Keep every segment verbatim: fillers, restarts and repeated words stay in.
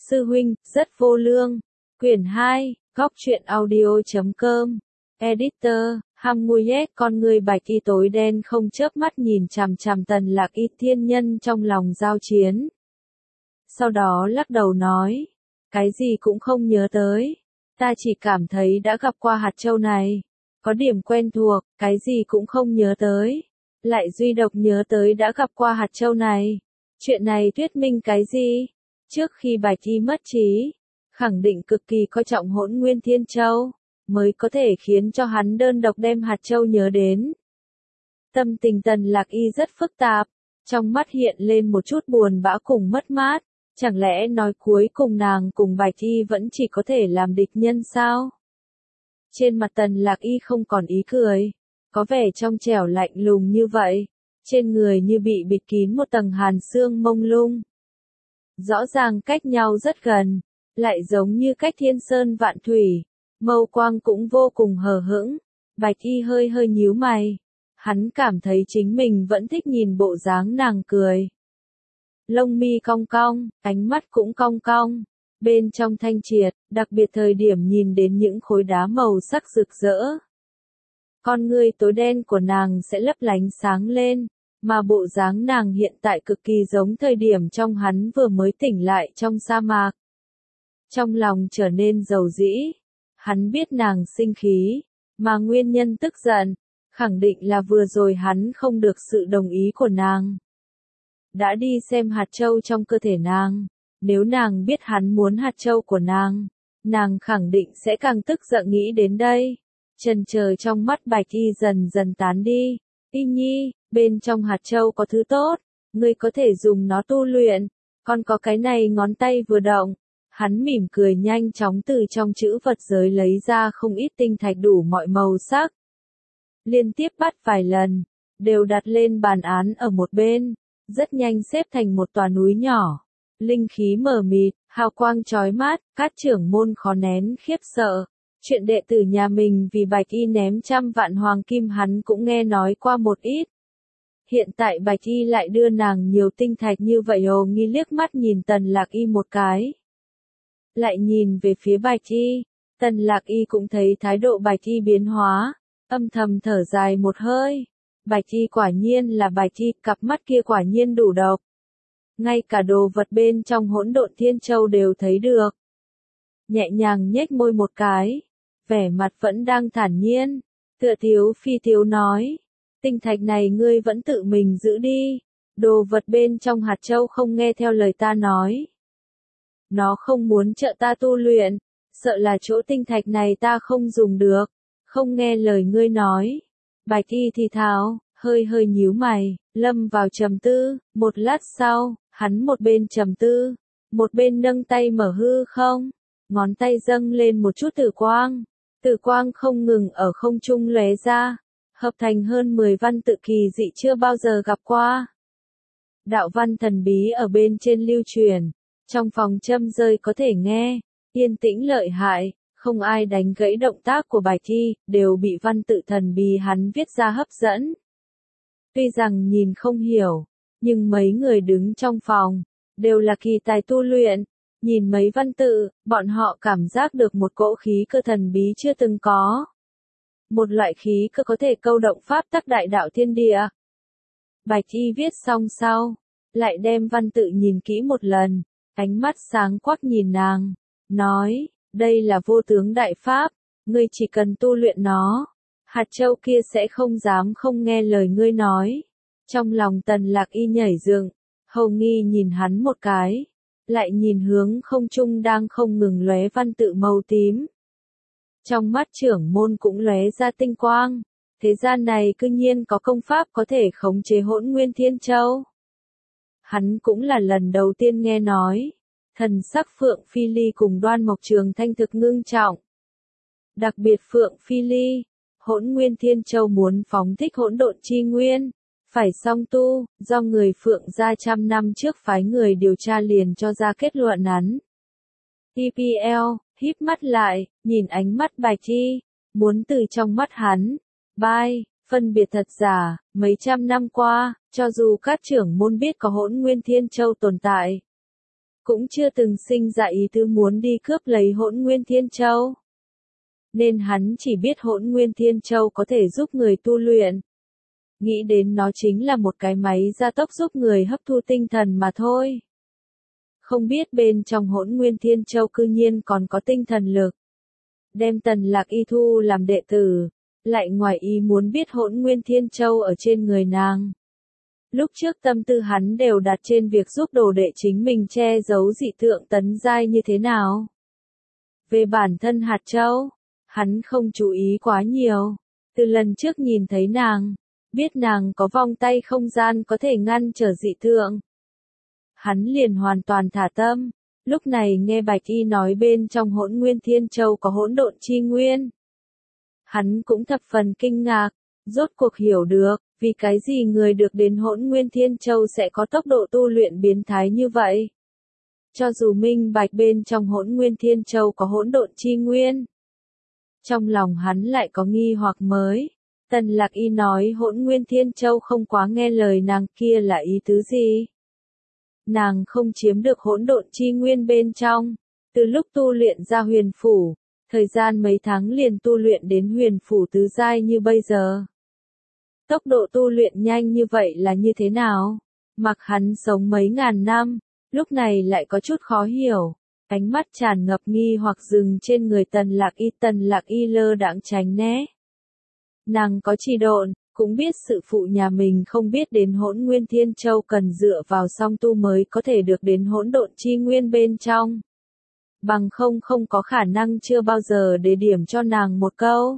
Sư huynh, rất vô lương. Quyển hai, góc truyện audio chấm com. Editor, Ham Nguyet, con người bạch y tối đen không chớp mắt nhìn chằm chằm Tần Lạc Y thiên nhân trong lòng giao chiến. Sau đó lắc đầu nói, cái gì cũng không nhớ tới. Ta chỉ cảm thấy đã gặp qua hạt châu này. Có điểm quen thuộc, cái gì cũng không nhớ tới. Lại duy độc nhớ tới đã gặp qua hạt châu này. Chuyện này thuyết minh cái gì? Trước khi Bạch Y mất trí, khẳng định cực kỳ coi trọng Hỗn Nguyên Thiên Châu, mới có thể khiến cho hắn đơn độc đem hạt châu nhớ đến. Tâm tình Tần Lạc Y rất phức tạp, trong mắt hiện lên một chút buồn bã cùng mất mát, chẳng lẽ nói cuối cùng nàng cùng Bạch Y vẫn chỉ có thể làm địch nhân sao? Trên mặt Tần Lạc Y không còn ý cười, có vẻ trong trẻo lạnh lùng như vậy, trên người như bị bịt kín một tầng hàn xương mông lung. Rõ ràng cách nhau rất gần, lại giống như cách thiên sơn vạn thủy, mâu quang cũng vô cùng hờ hững. Bạch Y hơi hơi nhíu mày, hắn cảm thấy chính mình vẫn thích nhìn bộ dáng nàng cười. Lông mi cong cong, ánh mắt cũng cong cong, bên trong thanh triệt, đặc biệt thời điểm nhìn đến những khối đá màu sắc rực rỡ. Con ngươi tối đen của nàng sẽ lấp lánh sáng lên, mà bộ dáng nàng hiện tại cực kỳ giống thời điểm trong hắn vừa mới tỉnh lại trong sa mạc. Trong lòng trở nên dầu dĩ, hắn biết nàng sinh khí, mà nguyên nhân tức giận, khẳng định là vừa rồi hắn không được sự đồng ý của nàng. Đã đi xem hạt châu trong cơ thể nàng, nếu nàng biết hắn muốn hạt châu của nàng, nàng khẳng định sẽ càng tức giận nghĩ đến đây. Chần chờ trong mắt Bạch Y dần dần tán đi. Y Nhi, bên trong hạt châu có thứ tốt, ngươi có thể dùng nó tu luyện, còn có cái này ngón tay vừa động. Hắn mỉm cười nhanh chóng từ trong chữ vật giới lấy ra không ít tinh thạch đủ mọi màu sắc. Liên tiếp bắt vài lần, đều đặt lên bàn án ở một bên, rất nhanh xếp thành một tòa núi nhỏ. Linh khí mờ mịt, hào quang chói mắt, các trưởng môn khó nén khiếp sợ. Chuyện đệ tử nhà mình vì Bạch Y ném trăm vạn hoàng kim hắn cũng nghe nói qua một ít. Hiện tại Bạch Y lại đưa nàng nhiều tinh thạch như vậy, Hồ Nghi liếc mắt nhìn Tần Lạc Y một cái. Lại nhìn về phía Bạch Y, Tần Lạc Y cũng thấy thái độ Bạch Y biến hóa, âm thầm thở dài một hơi. Bạch Y quả nhiên là Bạch Y, cặp mắt kia quả nhiên đủ độc. Ngay cả đồ vật bên trong Hỗn Độn Thiên Châu đều thấy được. Nhẹ nhàng nhếch môi một cái, vẻ mặt vẫn đang thản nhiên, tựa thiếu phi thiếu nói, tinh thạch này ngươi vẫn tự mình giữ đi, đồ vật bên trong hạt châu không nghe theo lời ta nói. Nó không muốn trợ ta tu luyện, sợ là chỗ tinh thạch này ta không dùng được, không nghe lời ngươi nói. Bạch Y thì thào, hơi hơi nhíu mày, lâm vào trầm tư, một lát sau, hắn một bên trầm tư, một bên nâng tay mở hư không, ngón tay dâng lên một chút tử quang. Tử quang không ngừng ở không trung lóe ra, hợp thành hơn mười văn tự kỳ dị chưa bao giờ gặp qua. Đạo văn thần bí ở bên trên lưu truyền, trong phòng châm rơi có thể nghe, yên tĩnh lợi hại, không ai đánh gãy động tác của Bạch Y, đều bị văn tự thần bí hắn viết ra hấp dẫn. Tuy rằng nhìn không hiểu, nhưng mấy người đứng trong phòng, đều là kỳ tài tu luyện. Nhìn mấy văn tự, bọn họ cảm giác được một cỗ khí cơ thần bí chưa từng có. Một loại khí cơ có thể câu động pháp tắc đại đạo thiên địa. Bạch Y viết xong sau, lại đem văn tự nhìn kỹ một lần, ánh mắt sáng quắc nhìn nàng, nói, đây là vô tướng đại pháp, ngươi chỉ cần tu luyện nó, hạt châu kia sẽ không dám không nghe lời ngươi nói. Trong lòng Tần Lạc Y nhảy dựng, Hầu Nghi nhìn hắn một cái, lại nhìn hướng không trung đang không ngừng lóe văn tự màu tím. Trong mắt trưởng môn cũng lóe ra tinh quang, thế gian này cư nhiên có công pháp có thể khống chế Hỗn Nguyên Thiên Châu. Hắn cũng là lần đầu tiên nghe nói, thần sắc Phượng Phi Ly cùng Đoan Mộc Trường Thanh thực ngưng trọng. Đặc biệt Phượng Phi Ly, Hỗn Nguyên Thiên Châu muốn phóng thích hỗn độn chi nguyên, phải song tu, do người Phượng gia trăm năm trước phái người điều tra liền cho ra kết luận hắn. tê pê lờ, híp mắt lại, nhìn ánh mắt Bạch Y, muốn từ trong mắt hắn, bai, phân biệt thật giả, mấy trăm năm qua, cho dù các trưởng môn biết có Hỗn Nguyên Thiên Châu tồn tại, cũng chưa từng sinh ra ý tứ muốn đi cướp lấy Hỗn Nguyên Thiên Châu. Nên hắn chỉ biết Hỗn Nguyên Thiên Châu có thể giúp người tu luyện. Nghĩ đến nó chính là một cái máy gia tốc giúp người hấp thu tinh thần mà thôi. Không biết bên trong Hỗn Nguyên Thiên Châu cư nhiên còn có tinh thần lực. Đem Tần Lạc Y thu làm đệ tử, lại ngoài ý muốn biết Hỗn Nguyên Thiên Châu ở trên người nàng. Lúc trước tâm tư hắn đều đặt trên việc giúp đồ đệ chính mình che giấu dị tượng tấn giai như thế nào. Về bản thân hạt châu, hắn không chú ý quá nhiều. Từ lần trước nhìn thấy nàng, biết nàng có vòng tay không gian có thể ngăn trở dị tượng. Hắn liền hoàn toàn thả tâm. Lúc này nghe Bạch Y nói bên trong Hỗn Nguyên Thiên Châu có hỗn độn chi nguyên. Hắn cũng thập phần kinh ngạc, rốt cuộc hiểu được, vì cái gì người được đến Hỗn Nguyên Thiên Châu sẽ có tốc độ tu luyện biến thái như vậy. Cho dù minh bạch bên trong Hỗn Nguyên Thiên Châu có hỗn độn chi nguyên. Trong lòng hắn lại có nghi hoặc mới. Tần Lạc Y nói Hỗn Nguyên Thiên Châu không quá nghe lời nàng, kia là ý tứ gì? Nàng không chiếm được hỗn độn chi nguyên bên trong. Từ lúc tu luyện ra huyền phủ, thời gian mấy tháng liền tu luyện đến huyền phủ tứ giai như bây giờ. Tốc độ tu luyện nhanh như vậy là như thế nào? Mặc hắn sống mấy ngàn năm, lúc này lại có chút khó hiểu. Ánh mắt tràn ngập nghi hoặc dừng trên người Tần Lạc Y. Tần Lạc Y lơ đãng tránh né. Nàng có trì độn, cũng biết sự phụ nhà mình không biết đến Hỗn Nguyên Thiên Châu cần dựa vào song tu mới có thể được đến hỗn độn chi nguyên bên trong. Bằng không không có khả năng chưa bao giờ để điểm cho nàng một câu.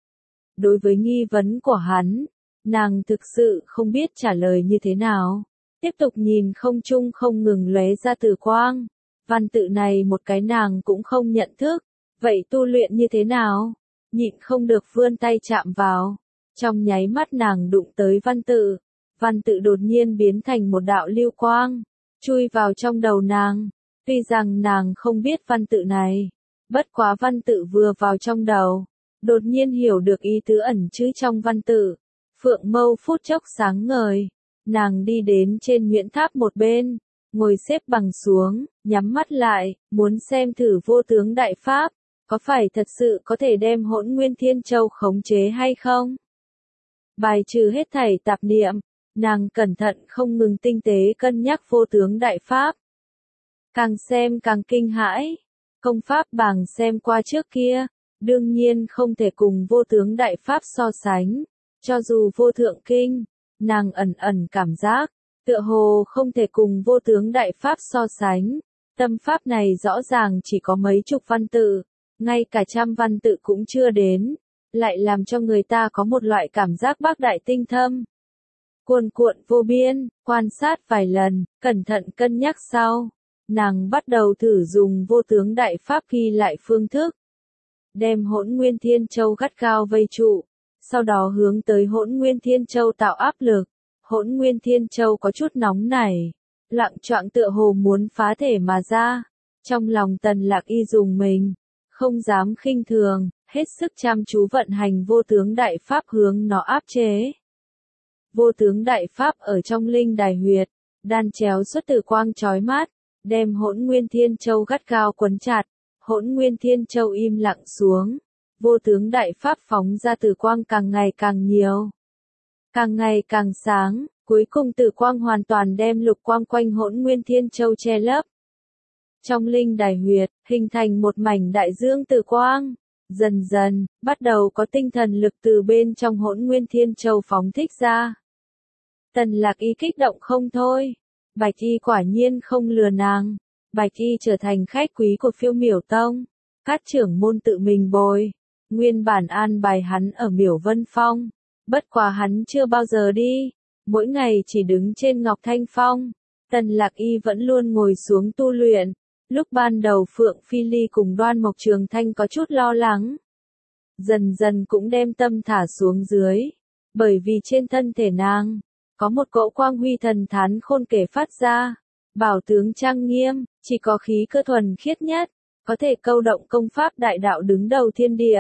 Đối với nghi vấn của hắn, nàng thực sự không biết trả lời như thế nào. Tiếp tục nhìn không trung không ngừng lóe ra tử quang. Văn tự này một cái nàng cũng không nhận thức. Vậy tu luyện như thế nào? Nhịn không được vươn tay chạm vào. Trong nháy mắt nàng đụng tới văn tự. Văn tự đột nhiên biến thành một đạo lưu quang. Chui vào trong đầu nàng. Tuy rằng nàng không biết văn tự này. Bất quá văn tự vừa vào trong đầu. Đột nhiên hiểu được ý tứ ẩn chứa trong văn tự. Phượng mâu phút chốc sáng ngời. Nàng đi đến trên Nguyễn Tháp một bên. Ngồi xếp bằng xuống, nhắm mắt lại, muốn xem thử vô tướng đại pháp. Có phải thật sự có thể đem Hỗn Nguyên Thiên Châu khống chế hay không? Bài trừ hết thảy tạp niệm, nàng cẩn thận không ngừng tinh tế cân nhắc vô tướng đại pháp. Càng xem càng kinh hãi, công pháp bảng xem qua trước kia, đương nhiên không thể cùng vô tướng đại pháp so sánh. Cho dù vô thượng kinh, nàng ẩn ẩn cảm giác, tựa hồ không thể cùng vô tướng đại pháp so sánh. Tâm pháp này rõ ràng chỉ có mấy chục văn tự. Ngay cả trăm văn tự cũng chưa đến, lại làm cho người ta có một loại cảm giác bác đại tinh thâm. Cuồn cuộn vô biên, quan sát vài lần, cẩn thận cân nhắc sau. Nàng bắt đầu thử dùng vô tướng đại pháp ghi lại phương thức. Đem Hỗn Nguyên Thiên Châu gắt gao vây trụ, sau đó hướng tới Hỗn Nguyên Thiên Châu tạo áp lực. Hỗn Nguyên Thiên Châu có chút nóng nảy, lặng choạng tựa hồ muốn phá thể mà ra. Trong lòng Tần Lạc Y dùng mình. Không dám khinh thường, hết sức chăm chú vận hành vô tướng đại pháp hướng nó áp chế. Vô tướng đại pháp ở trong linh đài huyệt, đan chéo xuất tử quang chói mắt, đem Hỗn Nguyên Thiên Châu gắt gao quấn chặt. Hỗn Nguyên Thiên Châu im lặng xuống, vô tướng đại pháp phóng ra tử quang càng ngày càng nhiều, càng ngày càng sáng, cuối cùng tử quang hoàn toàn đem lục quang quanh Hỗn Nguyên Thiên Châu che lấp. Trong linh đài huyệt, hình thành một mảnh đại dương tử quang. Dần dần, bắt đầu có tinh thần lực từ bên trong Hỗn Nguyên Thiên Châu phóng thích ra. Tần Lạc Y kích động không thôi. Bạch Y quả nhiên không lừa nàng. Bạch Y trở thành khách quý của Phiêu Miểu Tông. Các trưởng môn tự mình bồi. Nguyên bản an bài hắn ở Miểu Vân Phong. Bất quá hắn chưa bao giờ đi. Mỗi ngày chỉ đứng trên Ngọc Thanh Phong. Tần Lạc Y vẫn luôn ngồi xuống tu luyện. Lúc ban đầu Phượng Phi Ly cùng Đoan Mộc Trường Thanh có chút lo lắng. Dần dần cũng đem tâm thả xuống dưới. Bởi vì trên thân thể nàng, có một cỗ quang huy thần thán khôn kể phát ra. Bảo tướng trang nghiêm, chỉ có khí cơ thuần khiết nhất, có thể câu động công pháp đại đạo đứng đầu thiên địa.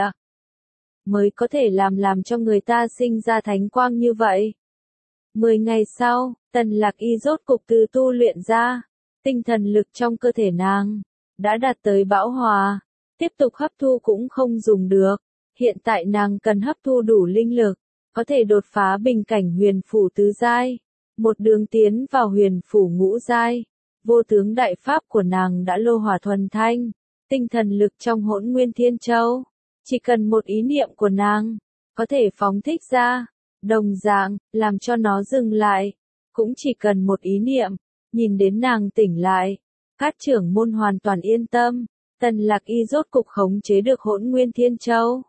Mới có thể làm làm cho người ta sinh ra thánh quang như vậy. Mười ngày sau, Tần Lạc Y rốt cục từ tu luyện ra. Tinh thần lực trong cơ thể nàng đã đạt tới bão hòa, tiếp tục hấp thu cũng không dùng được. Hiện tại nàng cần hấp thu đủ linh lực, có thể đột phá bình cảnh huyền phủ tứ giai, một đường tiến vào huyền phủ ngũ giai. Vô tướng đại pháp của nàng đã lô hỏa thuần thanh, tinh thần lực trong Hỗn Nguyên Thiên Châu, chỉ cần một ý niệm của nàng, có thể phóng thích ra, đồng dạng, làm cho nó dừng lại, cũng chỉ cần một ý niệm, nhìn đến nàng tỉnh lại. Các trưởng môn hoàn toàn yên tâm, Tần Lạc Y rốt cục khống chế được Hỗn Nguyên Thiên Châu.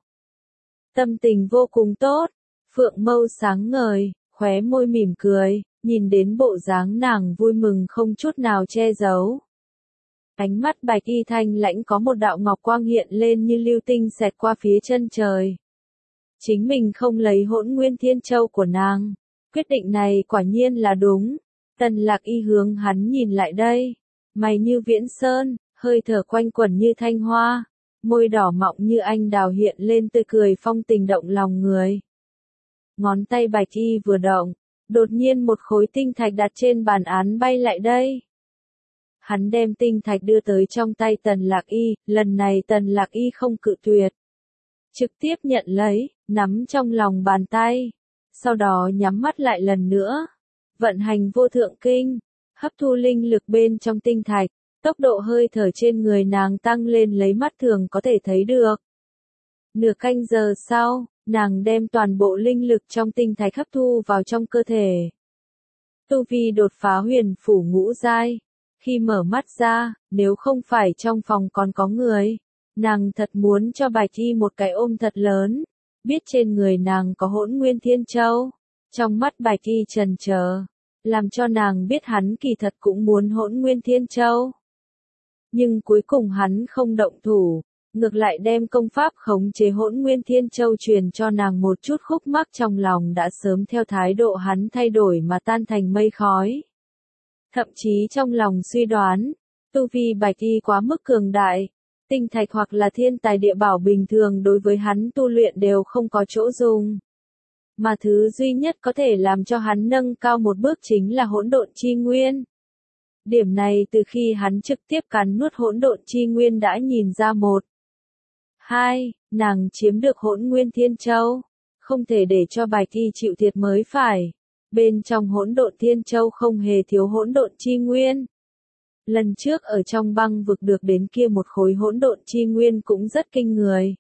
Tâm tình vô cùng tốt, phượng mâu sáng ngời, khóe môi mỉm cười, nhìn đến bộ dáng nàng vui mừng không chút nào che giấu. Ánh mắt Bạch Y thanh lãnh có một đạo ngọc quang hiện lên như lưu tinh xẹt qua phía chân trời. Chính mình không lấy Hỗn Nguyên Thiên Châu của nàng, quyết định này quả nhiên là đúng. Tần Lạc Y hướng hắn nhìn lại đây, mày như viễn sơn, hơi thở quanh quẩn như thanh hoa, môi đỏ mọng như anh đào hiện lên tươi cười phong tình động lòng người. Ngón tay Bạch Y vừa động, đột nhiên một khối tinh thạch đặt trên bàn án bay lại đây. Hắn đem tinh thạch đưa tới trong tay Tần Lạc Y, lần này Tần Lạc Y không cự tuyệt. Trực tiếp nhận lấy, nắm trong lòng bàn tay, sau đó nhắm mắt lại lần nữa. Vận hành vô thượng kinh, hấp thu linh lực bên trong tinh thạch, tốc độ hơi thở trên người nàng tăng lên lấy mắt thường có thể thấy được. Nửa canh giờ sau, nàng đem toàn bộ linh lực trong tinh thạch hấp thu vào trong cơ thể. Tu vi đột phá huyền phủ ngũ giai, khi mở mắt ra, nếu không phải trong phòng còn có người, nàng thật muốn cho Bạch Y một cái ôm thật lớn, biết trên người nàng có Hỗn Nguyên Thiên Châu. Trong mắt Bạch Y chần chờ, làm cho nàng biết hắn kỳ thật cũng muốn Hỗn Nguyên Thiên Châu. Nhưng cuối cùng hắn không động thủ, ngược lại đem công pháp khống chế Hỗn Nguyên Thiên Châu truyền cho nàng. Một chút khúc mắc trong lòng đã sớm theo thái độ hắn thay đổi mà tan thành mây khói. Thậm chí trong lòng suy đoán, tu vi Bạch Y quá mức cường đại, tinh thạch hoặc là thiên tài địa bảo bình thường đối với hắn tu luyện đều không có chỗ dùng. Mà thứ duy nhất có thể làm cho hắn nâng cao một bước chính là hỗn độn chi nguyên. Điểm này từ khi hắn trực tiếp cắn nuốt hỗn độn chi nguyên đã nhìn ra. Một, hai, nàng chiếm được Hỗn Nguyên Thiên Châu, không thể để cho Bạch Y chịu thiệt mới phải. Bên trong Hỗn Độn Thiên Châu không hề thiếu hỗn độn chi nguyên. Lần trước ở trong băng vực được đến kia một khối hỗn độn chi nguyên cũng rất kinh người.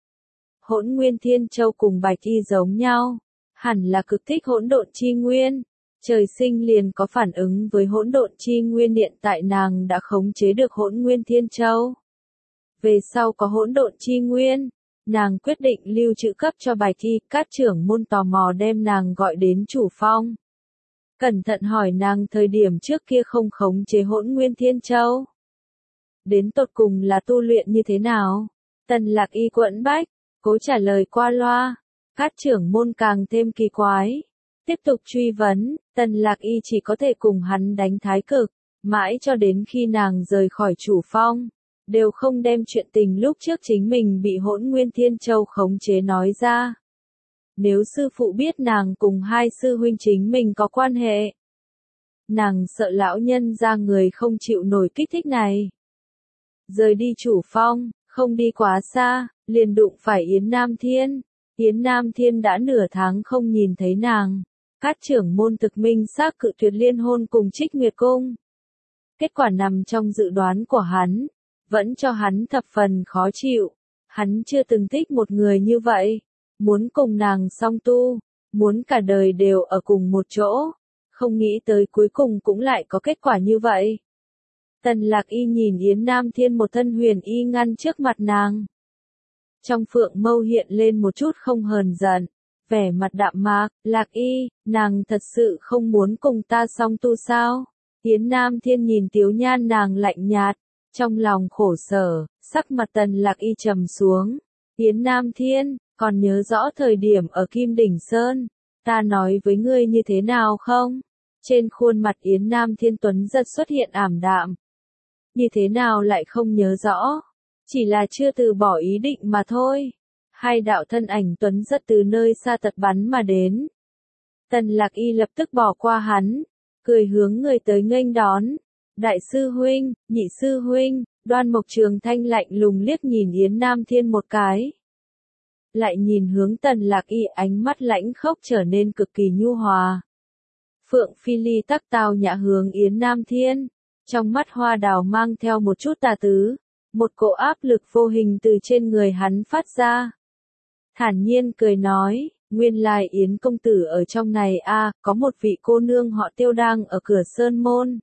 Hỗn Nguyên Thiên Châu cùng Bạch Y giống nhau, hẳn là cực thích hỗn độn chi nguyên, trời sinh liền có phản ứng với hỗn độn chi nguyên. Hiện tại nàng đã khống chế được Hỗn Nguyên Thiên Châu. Về sau có hỗn độn chi nguyên, nàng quyết định lưu trữ cấp cho Bạch Y. Các trưởng môn tò mò đem nàng gọi đến chủ phong. Cẩn thận hỏi nàng thời điểm trước kia không khống chế Hỗn Nguyên Thiên Châu, đến tột cùng là tu luyện như thế nào? Tần Lạc Y quẫn bách, cố trả lời qua loa. Các trưởng môn càng thêm kỳ quái, tiếp tục truy vấn. Tần Lạc Y chỉ có thể cùng hắn đánh thái cực, mãi cho đến khi nàng rời khỏi chủ phong, đều không đem chuyện tình lúc trước chính mình bị Hỗn Nguyên Thiên Châu khống chế nói ra. Nếu sư phụ biết nàng cùng hai sư huynh chính mình có quan hệ, nàng sợ lão nhân ra người không chịu nổi kích thích này. Rời đi chủ phong, không đi quá xa, liền đụng phải Yến Nam Thiên. Yến Nam Thiên đã nửa tháng không nhìn thấy nàng. Các trưởng môn thực minh xác cự tuyệt liên hôn cùng Trích Nguyệt Cung. Kết quả nằm trong dự đoán của hắn, vẫn cho hắn thập phần khó chịu. Hắn chưa từng thích một người như vậy, muốn cùng nàng song tu, muốn cả đời đều ở cùng một chỗ, không nghĩ tới cuối cùng cũng lại có kết quả như vậy. Tần Lạc Y nhìn Yến Nam Thiên một thân huyền y ngăn trước mặt nàng. Trong phượng mâu hiện lên một chút không hờn giận, vẻ mặt đạm mạc. Lạc Y, nàng thật sự không muốn cùng ta song tu sao? Yến Nam Thiên nhìn Tiếu Nhan nàng lạnh nhạt, trong lòng khổ sở, sắc mặt Tần Lạc Y trầm xuống. Yến Nam Thiên, còn nhớ rõ thời điểm ở Kim Đỉnh Sơn, ta nói với ngươi như thế nào không? Trên khuôn mặt Yến Nam Thiên tuấn giật xuất hiện ảm đạm. Như thế nào lại không nhớ rõ? Chỉ là chưa từ bỏ ý định mà thôi. Hai đạo thân ảnh tuấn giật từ nơi xa tật bắn mà đến. Tần Lạc Y lập tức bỏ qua hắn, cười hướng người tới nghênh đón. Đại sư huynh, nhị sư huynh, Đoan Mộc Trường Thanh lạnh lùng liếc nhìn Yến Nam Thiên một cái. Lại nhìn hướng Tần Lạc Y, ánh mắt lãnh khốc trở nên cực kỳ nhu hòa. Phượng Phi Ly tắc tao nhã hướng Yến Nam Thiên, trong mắt hoa đào mang theo một chút tà tứ, một cỗ áp lực vô hình từ trên người hắn phát ra. Thản nhiên cười nói, nguyên lai Yến công tử ở trong này a, có một vị cô nương họ Tiêu đang ở cửa sơn môn.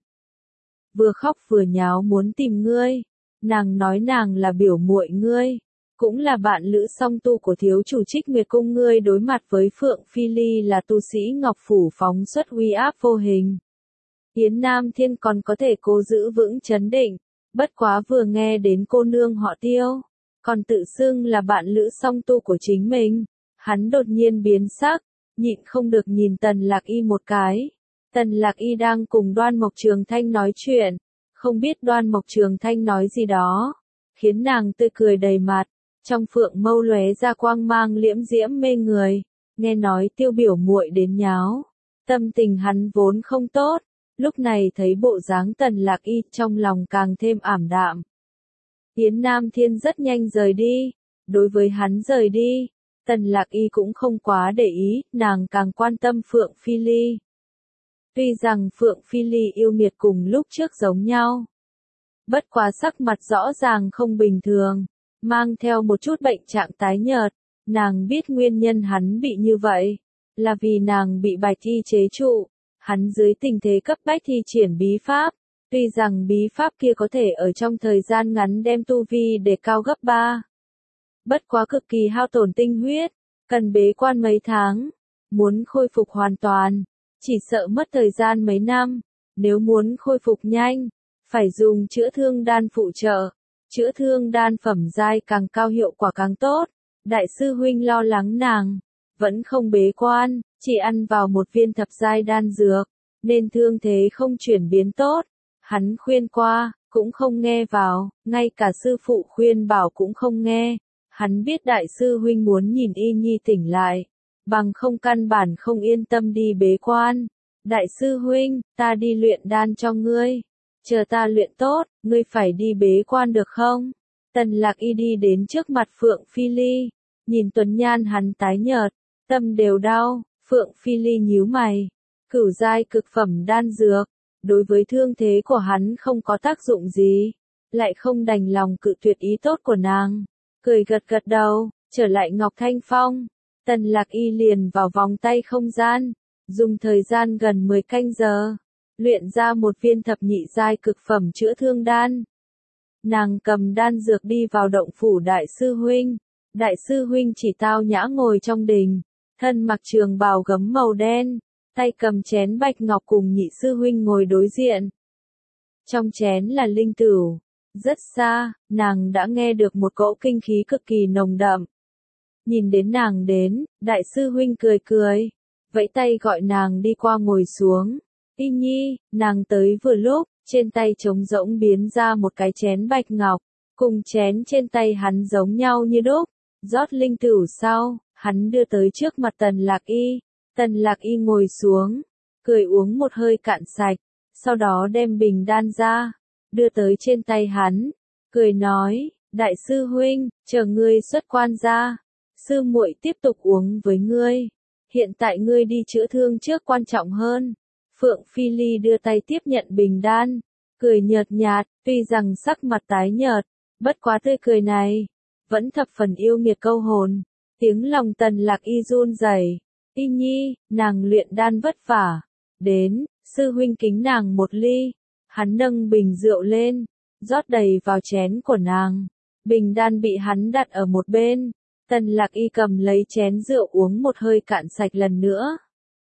Vừa khóc vừa nháo muốn tìm ngươi, nàng nói nàng là biểu muội ngươi, cũng là bạn lữ song tu của thiếu chủ Trích Nguyệt cung ngươi, đối mặt với Phượng Phi Ly là tu sĩ Ngọc Phủ phóng xuất uy áp vô hình. Yến Nam Thiên còn có thể cố giữ vững chấn định, bất quá vừa nghe đến cô nương họ Tiêu, còn tự xưng là bạn lữ song tu của chính mình, hắn đột nhiên biến sắc, nhịn không được nhìn Tần Lạc Y một cái. Tần Lạc Y đang cùng Đoan Mộc Trường Thanh nói chuyện, không biết Đoan Mộc Trường Thanh nói gì đó, khiến nàng tươi cười đầy mặt, trong phượng mâu lóe ra quang mang liễm diễm mê người, nghe nói Tiêu biểu muội đến nháo, tâm tình hắn vốn không tốt, lúc này thấy bộ dáng Tần Lạc Y trong lòng càng thêm ảm đạm. Yến Nam Thiên rất nhanh rời đi, đối với hắn rời đi, Tần Lạc Y cũng không quá để ý, nàng càng quan tâm Phượng Phi Ly. Tuy rằng Phượng Phi Ly yêu nghiệt cùng lúc trước giống nhau, bất quá sắc mặt rõ ràng không bình thường, mang theo một chút bệnh trạng tái nhợt, nàng biết nguyên nhân hắn bị như vậy, là vì nàng bị Bạch Y chế trụ, hắn dưới tình thế cấp bách thi triển bí pháp, tuy rằng bí pháp kia có thể ở trong thời gian ngắn đem tu vi để cao gấp ba. Bất quá cực kỳ hao tổn tinh huyết, cần bế quan mấy tháng, muốn khôi phục hoàn toàn, chỉ sợ mất thời gian mấy năm, nếu muốn khôi phục nhanh, phải dùng chữa thương đan phụ trợ, chữa thương đan phẩm giai càng cao hiệu quả càng tốt. Đại sư huynh lo lắng nàng, vẫn không bế quan, chỉ ăn vào một viên thập giai đan dược, nên thương thế không chuyển biến tốt. Hắn khuyên qua, cũng không nghe vào, ngay cả sư phụ khuyên bảo cũng không nghe. Hắn biết đại sư huynh muốn nhìn Y Nhi tỉnh lại, bằng không căn bản không yên tâm đi bế quan. Đại sư huynh, ta đi luyện đan cho ngươi, chờ ta luyện tốt, ngươi phải đi bế quan được không? Tần Lạc Y đi đến trước mặt Phượng Phi Ly, nhìn tuấn nhan hắn tái nhợt, tâm đều đau. Phượng Phi Ly nhíu mày, cửu giai cực phẩm đan dược, đối với thương thế của hắn không có tác dụng gì, lại không đành lòng cự tuyệt ý tốt của nàng, cười gật gật đầu, trở lại Ngọc Thanh Phong. Tần Lạc Y liền vào vòng tay không gian, dùng thời gian gần mười canh giờ, luyện ra một viên thập nhị giai cực phẩm chữa thương đan. Nàng cầm đan dược đi vào động phủ đại sư huynh, đại sư huynh chỉ tao nhã ngồi trong đình, thân mặc trường bào gấm màu đen, tay cầm chén bạch ngọc cùng nhị sư huynh ngồi đối diện. Trong chén là linh tửu, rất xa, nàng đã nghe được một cỗ kinh khí cực kỳ nồng đậm. Nhìn đến nàng đến, đại sư huynh cười cười, vẫy tay gọi nàng đi qua ngồi xuống. Y Nhi, nàng tới vừa lúc, trên tay trống rỗng biến ra một cái chén bạch ngọc, cùng chén trên tay hắn giống nhau như đúc, rót linh tửu sau, hắn đưa tới trước mặt Tần Lạc Y. Tần Lạc Y ngồi xuống, cười uống một hơi cạn sạch, sau đó đem bình đan ra, đưa tới trên tay hắn, cười nói, đại sư huynh, chờ ngươi xuất quan ra, sư muội tiếp tục uống với ngươi, hiện tại ngươi đi chữa thương trước quan trọng hơn. Phượng Phi Ly đưa tay tiếp nhận bình đan, cười nhợt nhạt, tuy rằng sắc mặt tái nhợt, bất quá tươi cười này, vẫn thập phần yêu nghiệt câu hồn. Tiếng lòng Tần Lạc Y run rẩy. Y Nhi, nàng luyện đan vất vả, đến, sư huynh kính nàng một ly, hắn nâng bình rượu lên, rót đầy vào chén của nàng, bình đan bị hắn đặt ở một bên, Tần Lạc Y cầm lấy chén rượu uống một hơi cạn sạch lần nữa.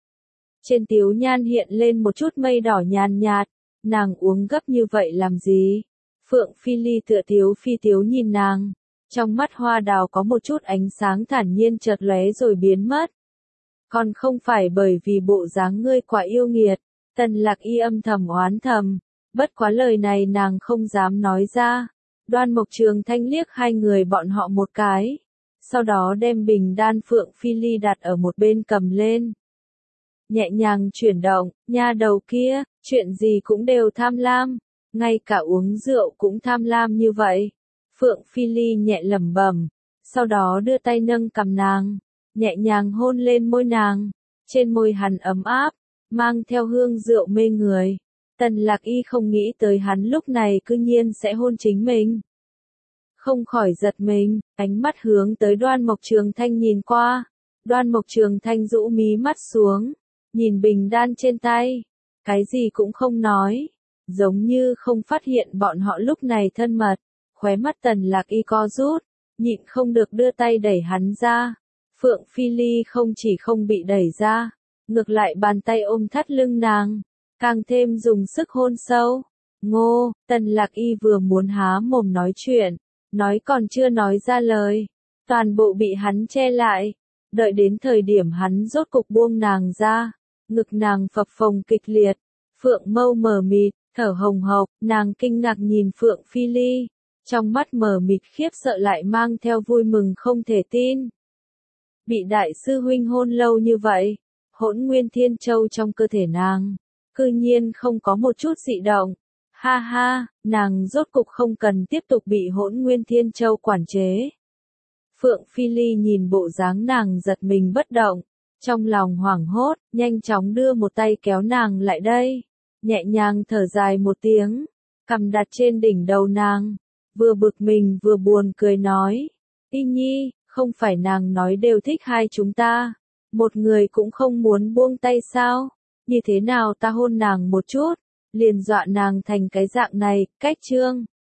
Trên tiếu nhan hiện lên một chút mây đỏ nhàn nhạt, nàng uống gấp như vậy làm gì? Phượng Phi Ly tựa tiếu phi tiếu nhìn nàng, trong mắt hoa đào có một chút ánh sáng thản nhiên chợt lóe rồi biến mất. Còn không phải bởi vì bộ dáng ngươi quá yêu nghiệt, Tần Lạc Y âm thầm oán thầm, bất quá lời này nàng không dám nói ra. Đoan Mộc Trường Thanh liếc hai người bọn họ một cái, sau đó đem bình đan Phượng Phi Ly đặt ở một bên cầm lên. Nhẹ nhàng chuyển động, nha đầu kia, chuyện gì cũng đều tham lam, ngay cả uống rượu cũng tham lam như vậy. Phượng Phi Ly nhẹ lẩm bẩm, sau đó đưa tay nâng cằm nàng, nhẹ nhàng hôn lên môi nàng, trên môi hắn ấm áp, mang theo hương rượu mê người. Tần Lạc Y không nghĩ tới hắn lúc này cư nhiên sẽ hôn chính mình. Không khỏi giật mình, ánh mắt hướng tới Đoan Mộc Trường Thanh nhìn qua. Đoan Mộc Trường Thanh rũ mí mắt xuống, nhìn bình đan trên tay, cái gì cũng không nói, giống như không phát hiện bọn họ lúc này thân mật. Khóe mắt Tần Lạc Y co rút, nhịn không được đưa tay đẩy hắn ra. Phượng Phi Ly không chỉ không bị đẩy ra, ngược lại bàn tay ôm thắt lưng nàng, càng thêm dùng sức hôn sâu. Ngô, Tần Lạc Y vừa muốn há mồm nói chuyện, nói còn chưa nói ra lời, toàn bộ bị hắn che lại. Đợi đến thời điểm hắn rốt cục buông nàng ra, ngực nàng phập phồng kịch liệt, Phượng mâu mờ mịt, thở hồng hộc, nàng kinh ngạc nhìn Phượng Phi Ly, trong mắt mờ mịt khiếp sợ lại mang theo vui mừng không thể tin. Bị đại sư huynh hôn lâu như vậy, Hỗn Nguyên Thiên Châu trong cơ thể nàng, cư nhiên không có một chút dị động. Ha ha, nàng rốt cục không cần tiếp tục bị Hỗn Nguyên Thiên Châu quản chế. Phượng Phi Ly nhìn bộ dáng nàng giật mình bất động, trong lòng hoảng hốt, nhanh chóng đưa một tay kéo nàng lại đây, nhẹ nhàng thở dài một tiếng, cầm đặt trên đỉnh đầu nàng, vừa bực mình vừa buồn cười nói, Y Nhi, không phải nàng nói đều thích hai chúng ta, một người cũng không muốn buông tay sao, như thế nào ta hôn nàng một chút, liền dọa nàng thành cái dạng này, cách trương.